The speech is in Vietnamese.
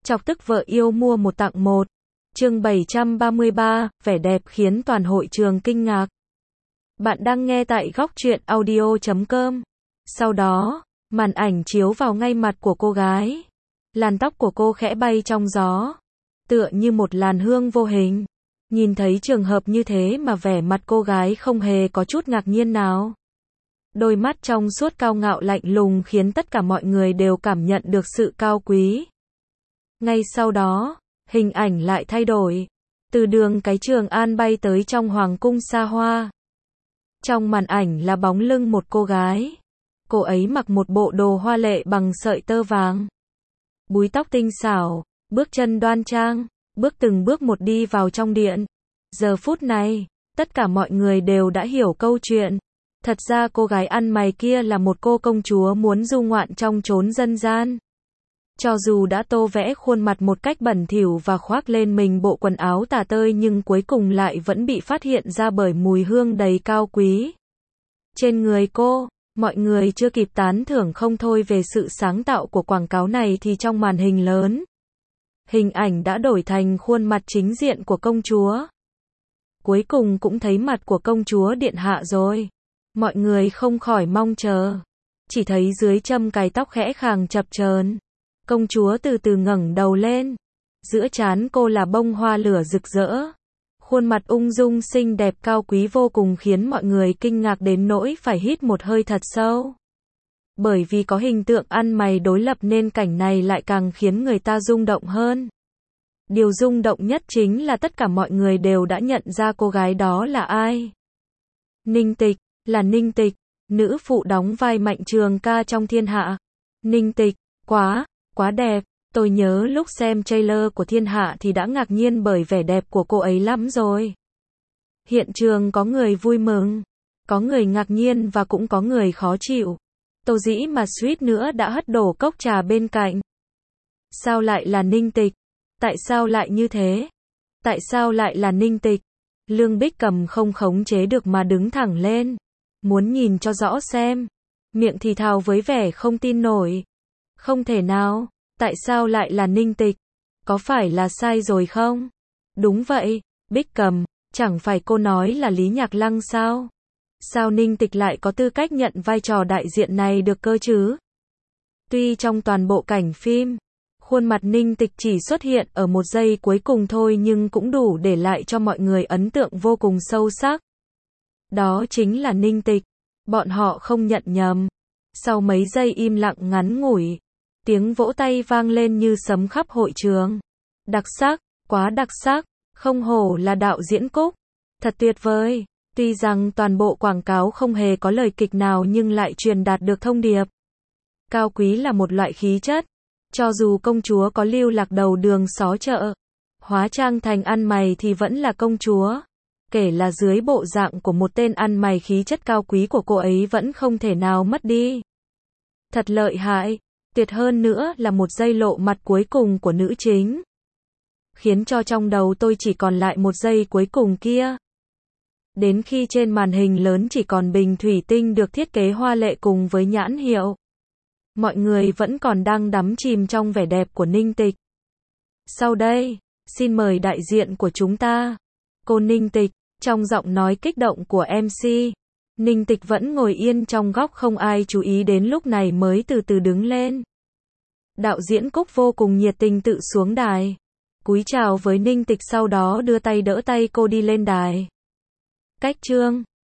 Chọc tức vợ yêu mua một tặng một. Chương 733, vẻ đẹp khiến toàn hội trường kinh ngạc. Bạn đang nghe tại góc truyện audio.com. Sau đó, màn ảnh chiếu vào ngay mặt của cô gái. Làn tóc của cô khẽ bay trong gió, tựa như một làn hương vô hình. Nhìn thấy trường hợp như thế mà vẻ mặt cô gái không hề có chút ngạc nhiên nào. Đôi mắt trong suốt cao ngạo lạnh lùng khiến tất cả mọi người đều cảm nhận được sự cao quý. Ngay sau đó, hình ảnh lại thay đổi. Từ đường cái Trường An bay tới trong hoàng cung xa hoa. Trong màn ảnh là bóng lưng một cô gái. Cô ấy mặc một bộ đồ hoa lệ bằng sợi tơ vàng. Búi tóc tinh xảo, bước chân đoan trang, bước từng bước một đi vào trong điện. Giờ phút này, tất cả mọi người đều đã hiểu câu chuyện. Thật ra cô gái ăn mày kia là một cô công chúa muốn du ngoạn trong chốn dân gian. Cho dù đã tô vẽ khuôn mặt một cách bẩn thỉu và khoác lên mình bộ quần áo tả tơi nhưng cuối cùng lại vẫn bị phát hiện ra bởi mùi hương đầy cao quý trên người cô. Mọi người chưa kịp tán thưởng không thôi về sự sáng tạo của quảng cáo này thì trong màn hình lớn, hình ảnh đã đổi thành khuôn mặt chính diện của công chúa. Cuối cùng cũng thấy mặt của công chúa điện hạ rồi. Mọi người không khỏi mong chờ. Chỉ thấy dưới châm cài tóc khẽ khàng chập chờn, công chúa từ từ ngẩng đầu lên. Giữa trán cô là bông hoa lửa rực rỡ. Khuôn mặt ung dung xinh đẹp cao quý vô cùng khiến mọi người kinh ngạc đến nỗi phải hít một hơi thật sâu. Bởi vì có hình tượng ăn mày đối lập nên cảnh này lại càng khiến người ta rung động hơn. Điều rung động nhất chính là tất cả mọi người đều đã nhận ra cô gái đó là ai. Ninh Tịch, là Ninh Tịch, nữ phụ đóng vai Mạnh Trường Ca trong Thiên Hạ. Ninh Tịch, quá đẹp. Tôi nhớ lúc xem trailer của Thiên Hạ thì đã ngạc nhiên bởi vẻ đẹp của cô ấy lắm rồi. Hiện trường có người vui mừng, có người ngạc nhiên và cũng có người khó chịu. Tô Dĩ mà suýt nữa đã hất đổ cốc trà bên cạnh. Sao lại là Ninh Tịch? Tại sao lại như thế? Tại sao lại là Ninh Tịch? Lương Bích Cầm không khống chế được mà đứng thẳng lên, muốn nhìn cho rõ xem. Miệng thì thào với vẻ không tin nổi. Không thể nào, tại sao lại là Ninh Tịch? Có phải là sai rồi không? Đúng vậy, Bích Cầm, chẳng phải cô nói là Lý Nhạc Lăng sao? Sao Ninh Tịch lại có tư cách nhận vai trò đại diện này được cơ chứ? Tuy trong toàn bộ cảnh phim, khuôn mặt Ninh Tịch chỉ xuất hiện ở một giây cuối cùng thôi nhưng cũng đủ để lại cho mọi người ấn tượng vô cùng sâu sắc. Đó chính là Ninh Tịch. Bọn họ không nhận nhầm. Sau mấy giây im lặng ngắn ngủi, tiếng vỗ tay vang lên như sấm khắp hội trường. Đặc sắc, quá đặc sắc, không hổ là đạo diễn Cúc. Thật tuyệt vời. Tuy rằng toàn bộ quảng cáo không hề có lời kịch nào nhưng lại truyền đạt được thông điệp. Cao quý là một loại khí chất. Cho dù công chúa có lưu lạc đầu đường xó chợ, hóa trang thành ăn mày thì vẫn là công chúa. Kể là dưới bộ dạng của một tên ăn mày khí chất cao quý của cô ấy vẫn không thể nào mất đi. Thật lợi hại. Tuyệt hơn nữa là một giây lộ mặt cuối cùng của nữ chính, khiến cho trong đầu tôi chỉ còn lại một giây cuối cùng kia. Đến khi trên màn hình lớn chỉ còn bình thủy tinh được thiết kế hoa lệ cùng với nhãn hiệu, mọi người vẫn còn đang đắm chìm trong vẻ đẹp của Ninh Tịch. Sau đây, xin mời đại diện của chúng ta, cô Ninh Tịch. Trong giọng nói kích động của MC, Ninh Tịch vẫn ngồi yên trong góc không ai chú ý đến lúc này mới từ từ đứng lên. Đạo diễn Cúc vô cùng nhiệt tình tự xuống đài, cúi chào với Ninh Tịch sau đó đưa tay đỡ tay cô đi lên đài. Cách chương